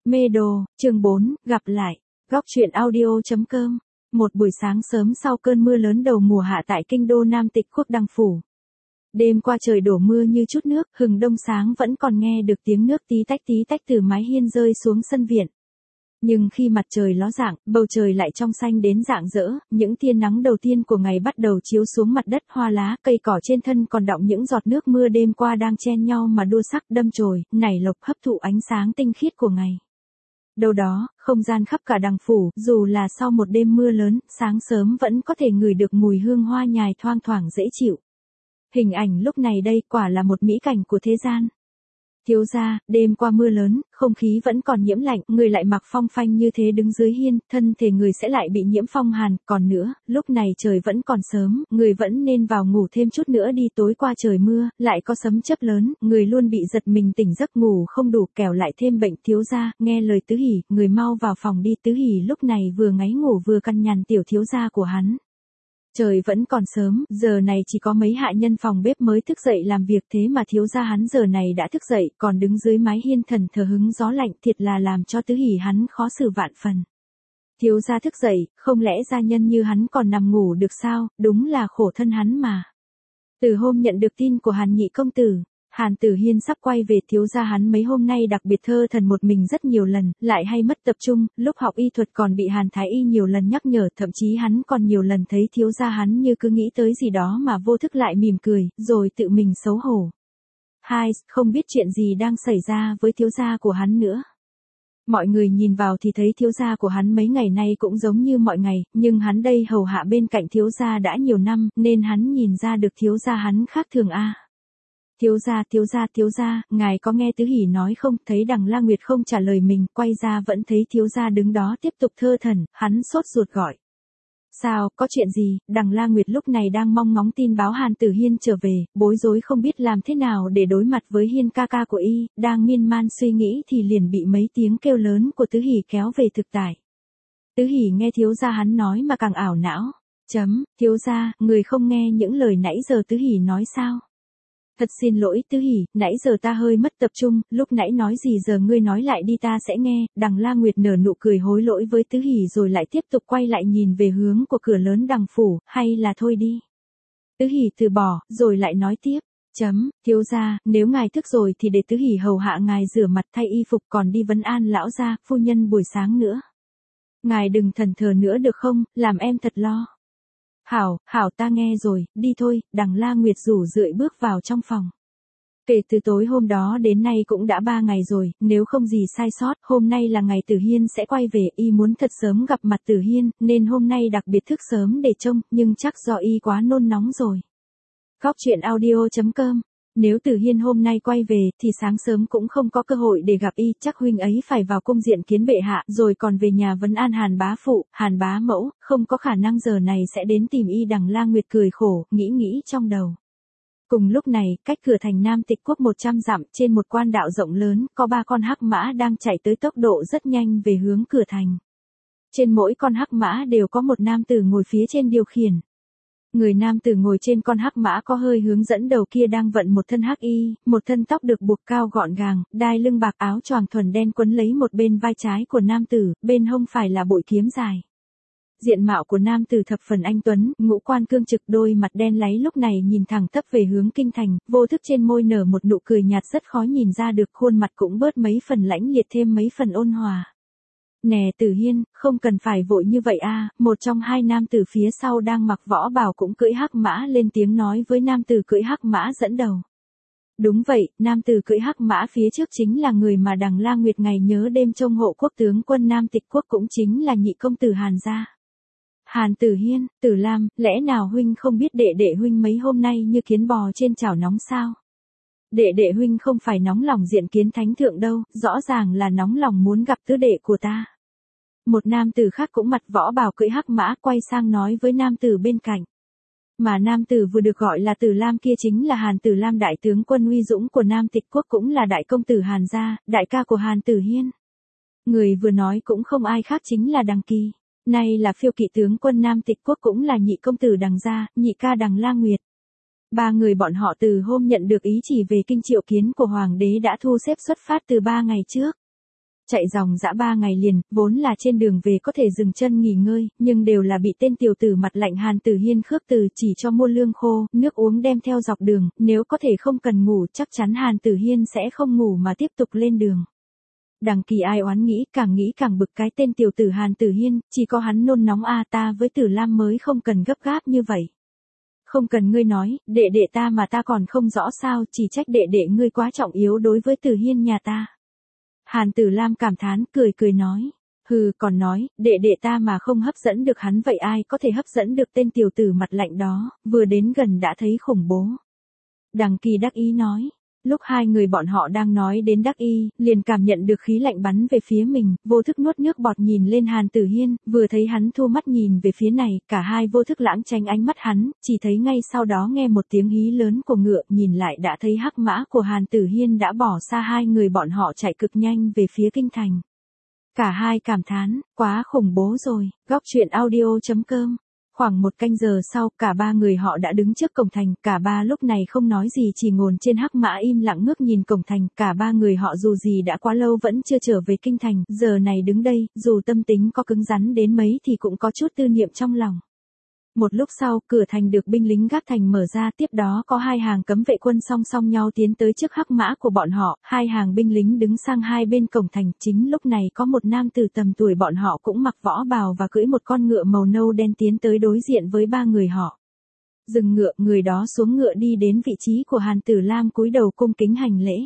Mê đồ, chương 4, gặp lại. Góc truyện audio.com. Một buổi sáng sớm sau cơn mưa lớn đầu mùa hạ tại kinh đô Nam Tịch Quốc Đăng Phủ. Đêm qua trời đổ mưa như chút nước, hừng đông sáng vẫn còn nghe được tiếng nước tí tách từ mái hiên rơi xuống sân viện. Nhưng khi mặt trời ló dạng, bầu trời lại trong xanh đến rạng rỡ, những tia nắng đầu tiên của ngày bắt đầu chiếu xuống mặt đất, hoa lá, cây cỏ trên thân còn đọng những giọt nước mưa đêm qua đang chen nhau mà đua sắc đâm chồi, nảy lộc hấp thụ ánh sáng tinh khiết của ngày. Đâu đó, không gian khắp cả Đằng Phủ, dù là sau một đêm mưa lớn, sáng sớm vẫn có thể ngửi được mùi hương hoa nhài thoang thoảng dễ chịu. Hình ảnh lúc này đây quả là một mỹ cảnh của thế gian. Thiếu gia, đêm qua mưa lớn, không khí vẫn còn nhiễm lạnh, người lại mặc phong phanh như thế đứng dưới hiên, thân thể người sẽ lại bị nhiễm phong hàn, còn nữa, lúc này trời vẫn còn sớm, người vẫn nên vào ngủ thêm chút nữa đi, tối qua trời mưa, lại có sấm chớp lớn, người luôn bị giật mình tỉnh giấc ngủ không đủ, kẻo lại thêm bệnh. Thiếu gia, nghe lời Tứ Hỉ, người mau vào phòng đi. Tứ Hỉ lúc này vừa ngáy ngủ vừa căn nhằn tiểu thiếu gia của hắn. Trời vẫn còn sớm, giờ này chỉ có mấy hạ nhân phòng bếp mới thức dậy làm việc, thế mà thiếu gia hắn giờ này đã thức dậy, còn đứng dưới mái hiên thần thờ hứng gió lạnh, thiệt là làm cho Tứ Hỉ hắn khó xử vạn phần. Thiếu gia thức dậy, không lẽ gia nhân như hắn còn nằm ngủ được sao, đúng là khổ thân hắn mà. Từ hôm nhận được tin của Hàn nhị công tử, Hàn Tử Hiên sắp quay về, thiếu gia hắn mấy hôm nay đặc biệt thơ thần một mình rất nhiều lần, lại hay mất tập trung, lúc học y thuật còn bị Hàn Thái Y nhiều lần nhắc nhở, thậm chí hắn còn nhiều lần thấy thiếu gia hắn như cứ nghĩ tới gì đó mà vô thức lại mỉm cười, rồi tự mình xấu hổ. Hai, không biết chuyện gì đang xảy ra với thiếu gia của hắn nữa. Mọi người nhìn vào thì thấy thiếu gia của hắn mấy ngày nay cũng giống như mọi ngày, nhưng hắn đây hầu hạ bên cạnh thiếu gia đã nhiều năm, nên hắn nhìn ra được thiếu gia hắn khác thường a. Thiếu gia, ngài có nghe Tứ Hỉ nói không? Thấy Đằng La Nguyệt không trả lời mình, quay ra vẫn thấy thiếu gia đứng đó tiếp tục thơ thẩn, hắn sốt ruột gọi. Sao, có chuyện gì? Đằng La Nguyệt lúc này đang mong ngóng tin báo Hàn Tử Hiên trở về, bối rối không biết làm thế nào để đối mặt với Hiên ca ca của y, đang miên man suy nghĩ thì liền bị mấy tiếng kêu lớn của Tứ Hỉ kéo về thực tại. Tứ Hỉ nghe thiếu gia hắn nói mà càng ảo não. Thiếu gia, người không nghe những lời nãy giờ Tứ Hỉ nói sao? Thật xin lỗi Tứ Hỉ, nãy giờ ta hơi mất tập trung, lúc nãy nói gì giờ ngươi nói lại đi ta sẽ nghe. Đằng La Nguyệt nở nụ cười hối lỗi với Tứ Hỉ rồi lại tiếp tục quay lại nhìn về hướng của cửa lớn Đằng Phủ, hay là thôi đi. Tứ Hỉ từ bỏ, rồi lại nói tiếp. Thiếu gia, nếu ngài thức rồi thì để Tứ Hỉ hầu hạ ngài rửa mặt thay y phục còn đi vấn an lão gia, phu nhân buổi sáng nữa. Ngài đừng thần thờ nữa được không, làm em thật lo. Hảo ta nghe rồi, đi thôi. Đằng La Nguyệt rủ rượi bước vào trong phòng. Kể từ tối hôm đó đến nay cũng đã 3 ngày rồi, nếu không gì sai sót, hôm nay là ngày Tử Hiên sẽ quay về, y muốn thật sớm gặp mặt Tử Hiên, nên hôm nay đặc biệt thức sớm để trông, nhưng chắc do y quá nôn nóng rồi. Góc truyện audio.com. Nếu Tử Hiên hôm nay quay về, thì sáng sớm cũng không có cơ hội để gặp y, chắc huynh ấy phải vào cung diện kiến bệ hạ, rồi còn về nhà vấn an Hàn bá phụ, Hàn bá mẫu, không có khả năng giờ này sẽ đến tìm y. Đằng La Nguyệt cười khổ, nghĩ trong đầu. Cùng lúc này, cách cửa thành Nam Tịch Quốc 100 dặm, trên một quan đạo rộng lớn, có 3 con hắc mã đang chạy tới tốc độ rất nhanh về hướng cửa thành. Trên mỗi con hắc mã đều có một nam tử ngồi phía trên điều khiển. Người nam tử ngồi trên con hắc mã có hơi hướng dẫn đầu kia đang vận một thân hắc y, một thân tóc được buộc cao gọn gàng, đai lưng bạc, áo choàng thuần đen quấn lấy một bên vai trái của nam tử, bên hông phải là bội kiếm dài. Diện mạo của nam tử thập phần anh tuấn, ngũ quan cương trực, đôi mặt đen láy lúc này nhìn thẳng tắp về hướng kinh thành, vô thức trên môi nở một nụ cười nhạt rất khó nhìn ra được, khuôn mặt cũng bớt mấy phần lãnh liệt thêm mấy phần ôn hòa. Nè Tử Hiên, không cần phải vội như vậy a. Một trong hai nam tử phía sau đang mặc võ bào cũng cưỡi hắc mã lên tiếng nói với nam tử cưỡi hắc mã dẫn đầu. Đúng vậy, nam tử cưỡi hắc mã phía trước chính là người mà Đằng La Nguyệt ngày nhớ đêm trông hộ quốc tướng quân Nam Tịch Quốc, cũng chính là nhị công tử Hàn gia. Hàn Tử Hiên, Tử Lam, lẽ nào huynh không biết đệ huynh mấy hôm nay như kiến bò trên chảo nóng sao? Đệ huynh không phải nóng lòng diện kiến thánh thượng đâu, rõ ràng là nóng lòng muốn gặp tứ đệ của ta. Một nam tử khác cũng mặc võ bào cưỡi hắc mã quay sang nói với nam tử bên cạnh. Mà nam tử vừa được gọi là Tử Lam kia chính là Hàn Tử Lam, đại tướng quân uy dũng của Nam Tịch Quốc, cũng là đại công tử Hàn gia, đại ca của Hàn Tử Hiên. Người vừa nói cũng không ai khác chính là Đằng Kỳ, nay là phiêu kỵ tướng quân Nam Tịch Quốc, cũng là nhị công tử Đằng gia, nhị ca Đằng La Nguyệt. 3 người bọn họ từ hôm nhận được ý chỉ về kinh triệu kiến của hoàng đế đã thu xếp xuất phát từ 3 ngày trước. Chạy dòng dã 3 ngày liền, vốn là trên đường về có thể dừng chân nghỉ ngơi, nhưng đều là bị tên tiểu tử mặt lạnh Hàn Tử Hiên khước từ chỉ cho mua lương khô, nước uống đem theo dọc đường, nếu có thể không cần ngủ chắc chắn Hàn Tử Hiên sẽ không ngủ mà tiếp tục lên đường. Đằng Kỳ ai oán nghĩ càng bực cái tên tiểu tử Hàn Tử Hiên, chỉ có hắn nôn nóng ta với Tử Lam mới không cần gấp gáp như vậy. Không cần ngươi nói, đệ đệ ta mà ta còn không rõ sao, chỉ trách đệ đệ ngươi quá trọng yếu đối với Tử Hiên nhà ta. Hàn Tử Lam cảm thán cười nói. Hừ, còn nói, đệ đệ ta mà không hấp dẫn được hắn vậy ai có thể hấp dẫn được tên tiểu tử mặt lạnh đó, vừa đến gần đã thấy khủng bố. Đằng Kỳ đắc ý nói. Lúc hai người bọn họ đang nói đến đắc y, liền cảm nhận được khí lạnh bắn về phía mình, vô thức nuốt nước bọt nhìn lên Hàn Tử Hiên, vừa thấy hắn thu mắt nhìn về phía này, cả hai vô thức lãng tránh ánh mắt hắn, chỉ thấy ngay sau đó nghe một tiếng hí lớn của ngựa, nhìn lại đã thấy hắc mã của Hàn Tử Hiên đã bỏ xa hai người bọn họ chạy cực nhanh về phía kinh thành. Cả hai cảm thán, quá khủng bố rồi, góc truyện audio.com. Khoảng một canh giờ sau, cả ba người họ đã đứng trước cổng thành, cả ba lúc này không nói gì chỉ ngồi trên hắc mã im lặng ngước nhìn cổng thành, cả ba người họ dù gì đã quá lâu vẫn chưa trở về kinh thành, giờ này đứng đây, dù tâm tính có cứng rắn đến mấy thì cũng có chút tư niệm trong lòng. Một lúc sau, cửa thành được binh lính gác thành mở ra, tiếp đó có hai hàng cấm vệ quân song song nhau tiến tới trước hắc mã của bọn họ, hai hàng binh lính đứng sang hai bên cổng thành, chính lúc này có một nam tử tầm tuổi bọn họ cũng mặc võ bào và cưỡi một con ngựa màu nâu đen tiến tới đối diện với ba người họ. Dừng ngựa, người đó xuống ngựa đi đến vị trí của Hàn Tử Lam cúi đầu cung kính hành lễ.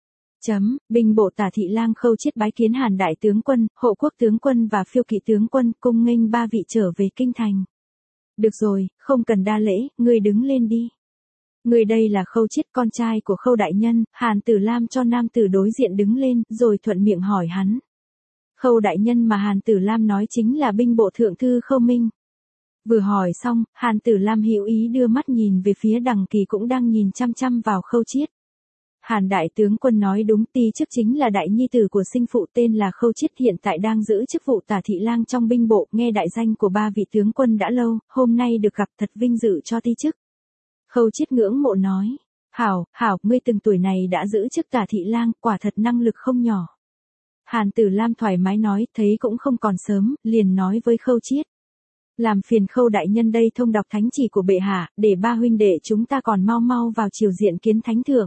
Binh bộ Tả Thị Lang Khâu Chiết bái kiến Hàn đại tướng quân, Hộ quốc tướng quân và Phiêu kỵ tướng quân, cung nghênh ba vị trở về kinh thành. Được rồi, không cần đa lễ, ngươi đứng lên đi. Người đây là Khâu Chiết, con trai của Khâu đại nhân. Hàn Tử Lam cho nam tử đối diện đứng lên, rồi thuận miệng hỏi hắn. Khâu đại nhân mà Hàn Tử Lam nói chính là binh bộ thượng thư Khâu Minh. Vừa hỏi xong, Hàn Tử Lam hữu ý đưa mắt nhìn về phía Đằng Kỳ cũng đang nhìn chăm chăm vào Khâu Chiết. Hàn đại tướng quân nói đúng, ti chức chính là đại nhi tử của sinh phụ tên là Khâu Chiết, hiện tại đang giữ chức vụ Tả Thị Lang trong binh bộ, nghe đại danh của ba vị tướng quân đã lâu, hôm nay được gặp thật vinh dự cho ti chức. Khâu Chiết ngưỡng mộ nói, hảo, ngươi từng tuổi này đã giữ chức Tả Thị Lang, quả thật năng lực không nhỏ. Hàn Tử Lam thoải mái nói, thấy cũng không còn sớm, liền nói với Khâu Chiết. Làm phiền Khâu đại nhân đây thông đọc thánh chỉ của bệ hạ, để ba huynh đệ chúng ta còn mau vào triều diện kiến thánh thượng.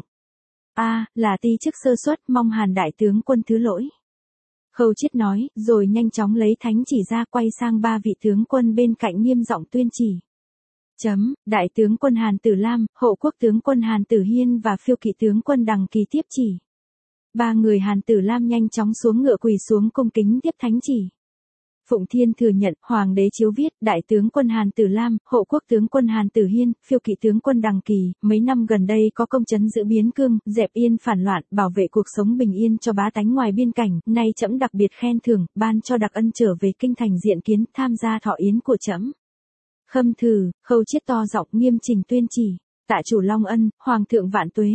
Là ti chức sơ suất, mong Hàn đại tướng quân thứ lỗi. Khâu Chiết nói, rồi nhanh chóng lấy thánh chỉ ra quay sang ba vị tướng quân bên cạnh nghiêm giọng tuyên chỉ. Đại tướng quân Hàn Tử Lam, Hộ quốc tướng quân Hàn Tử Hiên và Phiêu kỵ tướng quân Đằng Kỳ tiếp chỉ. Ba người Hàn Tử Lam nhanh chóng xuống ngựa quỳ xuống cung kính tiếp thánh chỉ. Phụng Thiên thừa nhận, Hoàng đế chiếu viết, đại tướng quân Hàn Tử Lam, Hộ quốc tướng quân Hàn Tử Hiên, Phiêu kỵ tướng quân Đằng Kỳ, mấy năm gần đây có công trấn giữ biên cương, dẹp yên phản loạn, bảo vệ cuộc sống bình yên cho bá tánh ngoài biên cảnh, nay trẫm đặc biệt khen thưởng, ban cho đặc ân trở về kinh thành diện kiến, tham gia thọ yến của trẫm. Khâm thử, Khâu Chiết to giọng nghiêm chỉnh tuyên chỉ, tạ chủ long ân, Hoàng thượng vạn tuế,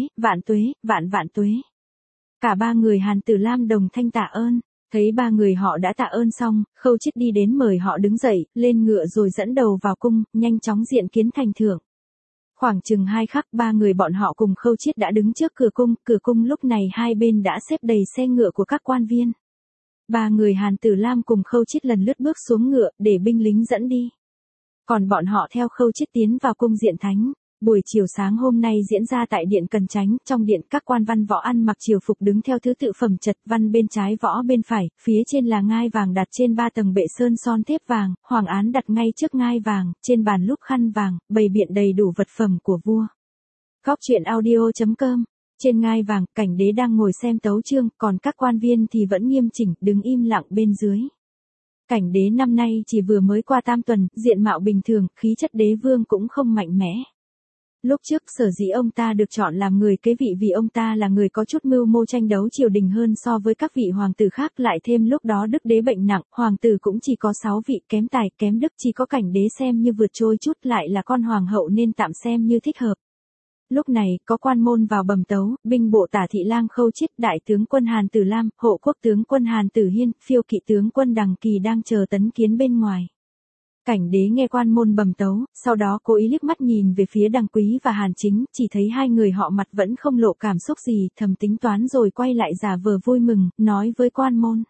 vạn tuế. Cả ba người Hàn Tử Lam đồng thanh tạ ơn. Thấy ba người họ đã tạ ơn xong, Khâu Chiết đi đến mời họ đứng dậy, lên ngựa rồi dẫn đầu vào cung, nhanh chóng diện kiến thành thượng. Khoảng chừng 2 khắc ba người bọn họ cùng Khâu Chiết đã đứng trước cửa cung lúc này hai bên đã xếp đầy xe ngựa của các quan viên. Ba người Hàn Tử Lam cùng Khâu Chiết lần lướt bước xuống ngựa, để binh lính dẫn đi. Còn bọn họ theo Khâu Chiết tiến vào cung diện thánh. Buổi chiều sáng hôm nay diễn ra tại điện Cần Chánh, trong điện các quan văn võ ăn mặc triều phục đứng theo thứ tự phẩm chật, văn bên trái võ bên phải, phía trên là ngai vàng đặt trên 3 tầng bệ sơn son thép vàng, hoàng án đặt ngay trước ngai vàng, trên bàn lúc khăn vàng, bày biện đầy đủ vật phẩm của vua. Góc truyện audio.com. Trên ngai vàng, cảnh đế đang ngồi xem tấu chương, còn các quan viên thì vẫn nghiêm chỉnh, đứng im lặng bên dưới. Cảnh đế năm nay chỉ vừa mới qua tam tuần, diện mạo bình thường, khí chất đế vương cũng không mạnh mẽ. Lúc trước sở dĩ ông ta được chọn làm người kế vị vì ông ta là người có chút mưu mô tranh đấu triều đình hơn so với các vị hoàng tử khác, lại thêm lúc đó đức đế bệnh nặng, hoàng tử cũng chỉ có 6 vị, kém tài kém đức, chỉ có cảnh đế xem như vượt trôi chút, lại là con hoàng hậu nên tạm xem như thích hợp. Lúc này, có quan môn vào bẩm tấu, binh bộ Tả Thị Lang Khâu Chiết, đại tướng quân Hàn Tử Lam, Hộ quốc tướng quân Hàn Tử Hiên, Phiêu kỵ tướng quân Đằng Kỳ đang chờ tấn kiến bên ngoài. Cảnh đế nghe quan môn bẩm tấu, sau đó cố ý liếc mắt nhìn về phía Đằng Quý và Hàn Chính, chỉ thấy hai người họ mặt vẫn không lộ cảm xúc gì, thầm tính toán rồi quay lại giả vờ vui mừng, nói với quan môn.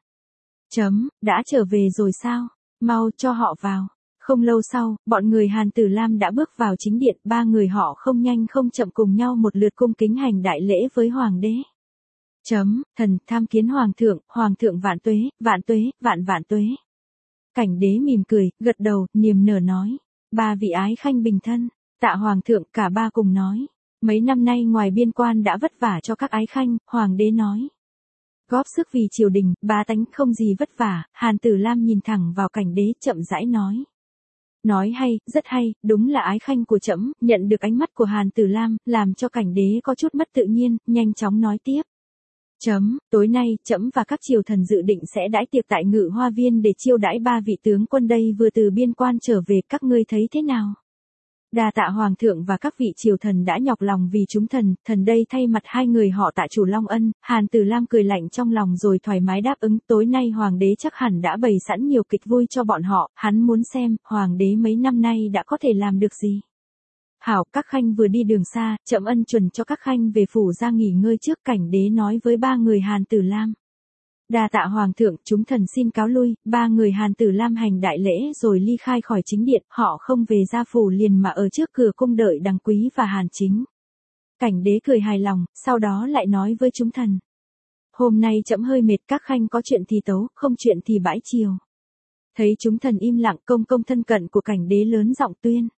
Đã trở về rồi sao? Mau cho họ vào. Không lâu sau, bọn người Hàn Tử Lam đã bước vào chính điện, ba người họ không nhanh không chậm cùng nhau một lượt cung kính hành đại lễ với hoàng đế. Thần tham kiến hoàng thượng vạn tuế, vạn tuế. Cảnh đế mỉm cười, gật đầu, niềm nở nói. Ba vị ái khanh bình thân, tạ hoàng thượng, cả ba cùng nói. Mấy năm nay ngoài biên quan đã vất vả cho các ái khanh, hoàng đế nói. Góp sức vì triều đình, bá tánh không gì vất vả, Hàn Tử Lam nhìn thẳng vào cảnh đế chậm rãi nói. Nói hay, rất hay, đúng là ái khanh của trẫm. Nhận được ánh mắt của Hàn Tử Lam, làm cho cảnh đế có chút mất tự nhiên, nhanh chóng nói tiếp. Tối nay, trẫm và các triều thần dự định sẽ đãi tiệc tại Ngự Hoa Viên để chiêu đãi ba vị tướng quân đây vừa từ biên quan trở về, các ngươi thấy thế nào? Đa tạ hoàng thượng và các vị triều thần đã nhọc lòng vì chúng thần đây thay mặt hai người họ tạ chủ Long Ân. Hàn Tử Lam cười lạnh trong lòng rồi thoải mái đáp ứng, tối nay hoàng đế chắc hẳn đã bày sẵn nhiều kịch vui cho bọn họ, hắn muốn xem, hoàng đế mấy năm nay đã có thể làm được gì. Hảo, các khanh vừa đi đường xa, trẫm ân chuẩn cho các khanh về phủ ra nghỉ ngơi trước, cảnh đế nói với ba người Hàn Tử Lam. Đa tạ hoàng thượng, chúng thần xin cáo lui. Ba người Hàn Tử Lam hành đại lễ rồi ly khai khỏi chính điện, họ không về gia phủ liền mà ở trước cửa cung đợi Đằng Quý và Hàn Chính. Cảnh đế cười hài lòng, sau đó lại nói với chúng thần. Hôm nay trẫm hơi mệt, các khanh có chuyện thì tấu, không chuyện thì bãi chiều. Thấy chúng thần im lặng, công thân cận của cảnh đế lớn giọng tuyên.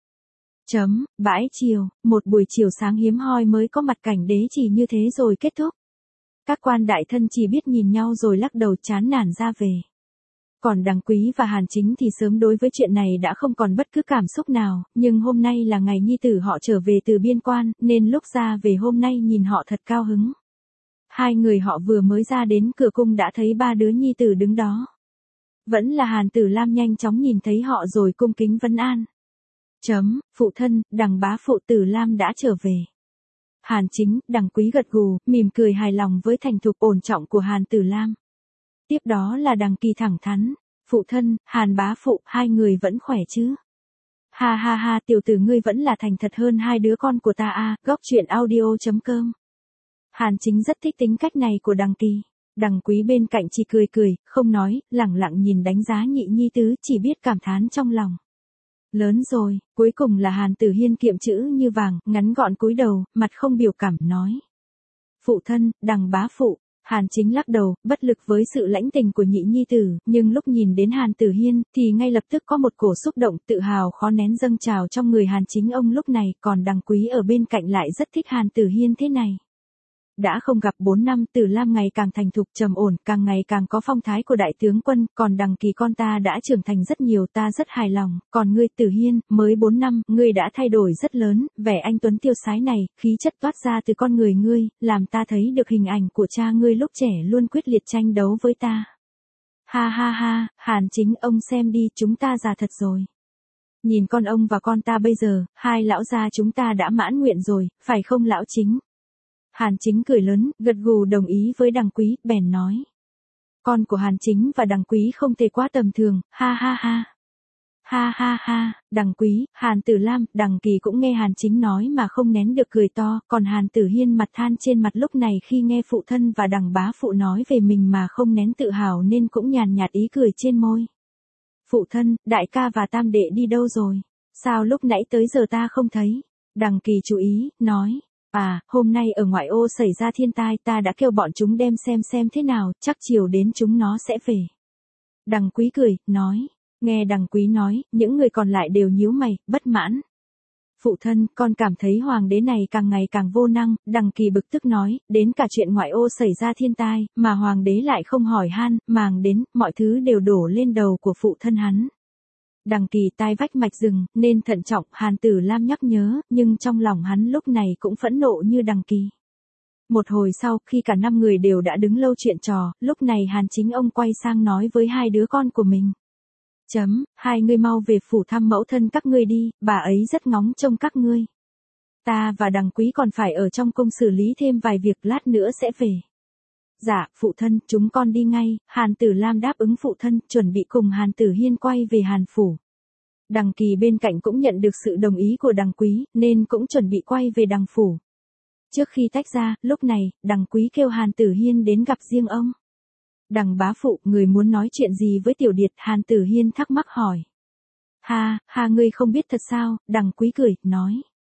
Bãi chiều, một buổi chiều sáng hiếm hoi mới có mặt, cảnh đế chỉ như thế rồi kết thúc. Các quan đại thân chỉ biết nhìn nhau rồi lắc đầu chán nản ra về. Còn Đằng Quý và Hàn Chính thì sớm đối với chuyện này đã không còn bất cứ cảm xúc nào, nhưng hôm nay là ngày nhi tử họ trở về từ biên quan, nên lúc ra về hôm nay nhìn họ thật cao hứng. Hai người họ vừa mới ra đến cửa cung đã thấy ba đứa nhi tử đứng đó. Vẫn là Hàn Tử Lam nhanh chóng nhìn thấy họ rồi cung kính vấn an. Phụ thân, Đằng bá phụ Tử Lam đã trở về. Hàn Chính, Đằng Quý gật gù, mỉm cười hài lòng với thành thục ổn trọng của Hàn Tử Lam. Tiếp đó là Đằng Kỳ thẳng thắn. Phụ thân, Hàn bá phụ, hai người vẫn khỏe chứ? Ha ha ha, tiểu tử ngươi vẫn là thành thật hơn hai đứa con của ta a. Góc truyện audio.com. Hàn Chính rất thích tính cách này của Đằng Kỳ. Đằng Quý bên cạnh chỉ cười, không nói, lẳng lặng nhìn đánh giá nhị nhi tứ, chỉ biết cảm thán trong lòng. Lớn rồi, cuối cùng là Hàn Tử Hiên kiệm chữ như vàng, ngắn gọn cúi đầu, mặt không biểu cảm nói. Phụ thân, Đằng bá phụ. Hàn Chính lắc đầu, bất lực với sự lãnh tình của nhị nhi tử, nhưng lúc nhìn đến Hàn Tử Hiên, thì ngay lập tức có một cổ xúc động tự hào khó nén dâng trào trong người Hàn Chính ông lúc này, còn Đằng Quý ở bên cạnh lại rất thích Hàn Tử Hiên thế này. Đã không gặp 4 năm, Tử Lam ngày càng thành thục trầm ổn, càng ngày càng có phong thái của đại tướng quân, còn Đằng Kỳ con ta đã trưởng thành rất nhiều, ta rất hài lòng, còn ngươi Tử Hiên, mới 4 năm, ngươi đã thay đổi rất lớn, vẻ anh tuấn tiêu sái này, khí chất toát ra từ con người ngươi, làm ta thấy được hình ảnh của cha ngươi lúc trẻ luôn quyết liệt tranh đấu với ta. Ha ha ha, Hàn Chính ông xem đi, chúng ta già thật rồi. Nhìn con ông và con ta bây giờ, hai lão gia chúng ta đã mãn nguyện rồi, phải không lão Chính? Hàn Chính cười lớn, gật gù đồng ý với Đằng Quý, bèn nói. Con của Hàn Chính và Đằng Quý không thể quá tầm thường, ha ha ha. Ha ha ha, Đằng Quý, Hàn Tử Lam, Đằng Kỳ cũng nghe Hàn Chính nói mà không nén được cười to, còn Hàn Tử Hiên mặt than trên mặt lúc này khi nghe phụ thân và Đằng bá phụ nói về mình mà không nén tự hào nên cũng nhàn nhạt ý cười trên môi. Phụ thân, đại ca và tam đệ đi đâu rồi? Sao lúc nãy tới giờ ta không thấy? Đằng Kỳ chú ý, nói. À, hôm nay ở ngoại ô xảy ra thiên tai, ta đã kêu bọn chúng đem xem thế nào, chắc chiều đến chúng nó sẽ về. Đằng Quý cười, nói. Nghe Đằng Quý nói, những người còn lại đều nhíu mày, bất mãn. Phụ thân, con cảm thấy hoàng đế này càng ngày càng vô năng, Đằng Kỳ bực tức nói, đến cả chuyện ngoại ô xảy ra thiên tai, mà hoàng đế lại không hỏi han, màng đến, mọi thứ đều đổ lên đầu của phụ thân hắn. Đằng Kỳ tai vách mạch rừng, nên thận trọng, Hàn Tử Lam nhắc nhớ, nhưng trong lòng hắn lúc này cũng phẫn nộ như Đằng Kỳ. Một hồi sau, khi cả 5 người đều đã đứng lâu chuyện trò, lúc này Hàn Chính ông quay sang nói với hai đứa con của mình. Hai ngươi mau về phủ thăm mẫu thân các ngươi đi, bà ấy rất ngóng trông các ngươi. Ta và Đằng Quý còn phải ở trong cung xử lý thêm vài việc, lát nữa sẽ về. Dạ, phụ thân, chúng con đi ngay. Hàn Tử Lam đáp ứng phụ thân, chuẩn bị cùng Hàn Tử Hiên quay về Hàn phủ. Đằng Kỳ bên cạnh cũng nhận được sự đồng ý của Đằng Quý, nên cũng chuẩn bị quay về Đằng phủ. Trước khi tách ra, lúc này, Đằng Quý kêu Hàn Tử Hiên đến gặp riêng ông. Đằng bá phụ, người muốn nói chuyện gì với Tiểu Điệt? Hàn Tử Hiên thắc mắc hỏi. Ha, ngươi không biết thật sao? Đằng Quý cười, nói.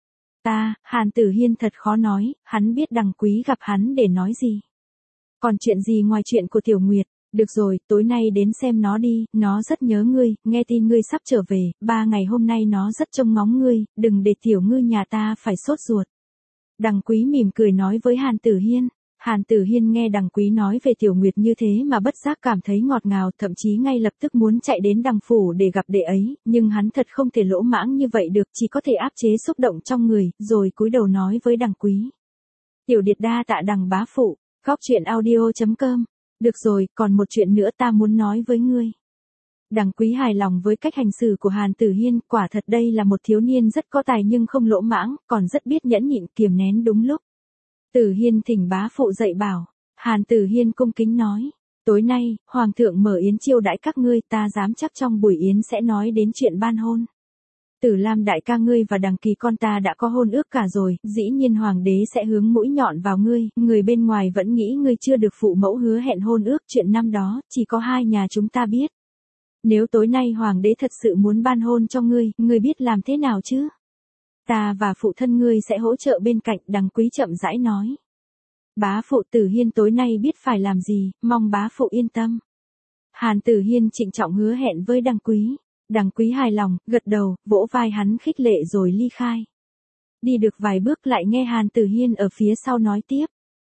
Hàn Tử Hiên thật khó nói, hắn biết Đằng Quý gặp hắn để nói gì. Còn chuyện gì ngoài chuyện của Tiểu Nguyệt? Được rồi, tối nay đến xem nó đi, nó rất nhớ ngươi, nghe tin ngươi sắp trở về, 3 ngày hôm nay nó rất trông ngóng ngươi, đừng để Tiểu Ngư nhà ta phải sốt ruột. Đằng Quý mỉm cười nói với Hàn Tử Hiên. Hàn Tử Hiên nghe Đằng Quý nói về Tiểu Nguyệt như thế mà bất giác cảm thấy ngọt ngào, thậm chí ngay lập tức muốn chạy đến Đằng phủ để gặp đệ ấy, nhưng hắn thật không thể lỗ mãng như vậy được, chỉ có thể áp chế xúc động trong người, rồi cúi đầu nói với Đằng Quý. Tiểu Điệt đa tạ Đằng bá phụ. Góc truyện audio.com. Được rồi, còn một chuyện nữa ta muốn nói với ngươi. Đằng Quý hài lòng với cách hành xử của Hàn Tử Hiên, quả thật đây là một thiếu niên rất có tài nhưng không lỗ mãng, còn rất biết nhẫn nhịn kiềm nén đúng lúc. Tử Hiên thỉnh bá phụ dạy bảo. Hàn Tử Hiên cung kính nói. Tối nay, Hoàng thượng mở yến chiêu đãi các ngươi, ta dám chắc trong buổi yến sẽ nói đến chuyện ban hôn. Tử Lam đại ca ngươi và Đằng Kỳ con ta đã có hôn ước cả rồi, dĩ nhiên Hoàng đế sẽ hướng mũi nhọn vào ngươi, người bên ngoài vẫn nghĩ ngươi chưa được phụ mẫu hứa hẹn hôn ước, chuyện năm đó, chỉ có hai nhà chúng ta biết. Nếu tối nay Hoàng đế thật sự muốn ban hôn cho ngươi biết làm thế nào chứ? Ta và phụ thân ngươi sẽ hỗ trợ bên cạnh. Đằng Quý chậm rãi nói. Bá phụ, Tử Hiên tối nay biết phải làm gì, mong bá phụ yên tâm. Hàn Tử Hiên trịnh trọng hứa hẹn với Đằng Quý. Đằng Quý hài lòng, gật đầu, vỗ vai hắn khích lệ rồi ly khai. Đi được vài bước lại nghe Hàn Tử Hiên ở phía sau nói tiếp.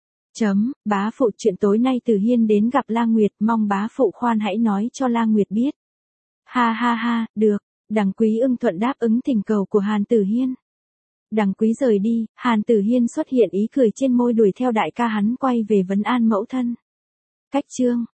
Bá phụ, chuyện tối nay Tử Hiên đến gặp La Nguyệt, mong bá phụ khoan hãy nói cho La Nguyệt biết. Ha, được. Đằng Quý ưng thuận đáp ứng thỉnh cầu của Hàn Tử Hiên. Đằng Quý rời đi, Hàn Tử Hiên xuất hiện ý cười trên môi, đuổi theo đại ca hắn quay về vấn an mẫu thân. Cách chương